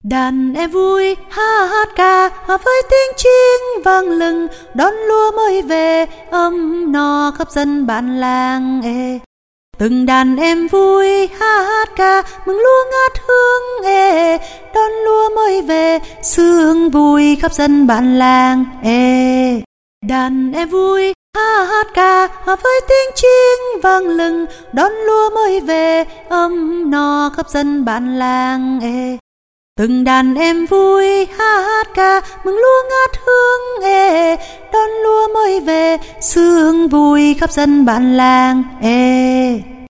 Đàn em vui hát ca với tiếng chiêng vang lừng, đón lúa mới về ấm no khắp dân bản làng. Từng đàn em vui hát ca mừng lúa ngát hương, đón lúa mới về sương vui khắp dân bản làng. Đàn em vui hát ca với tiếng chiêng vang lừng, đón lúa mới về ấm no khắp dân bản làng. Từng đàn em vui hát ca mừng lúa ngát hương, đón lúa mới về sương vui khắp dân bản làng.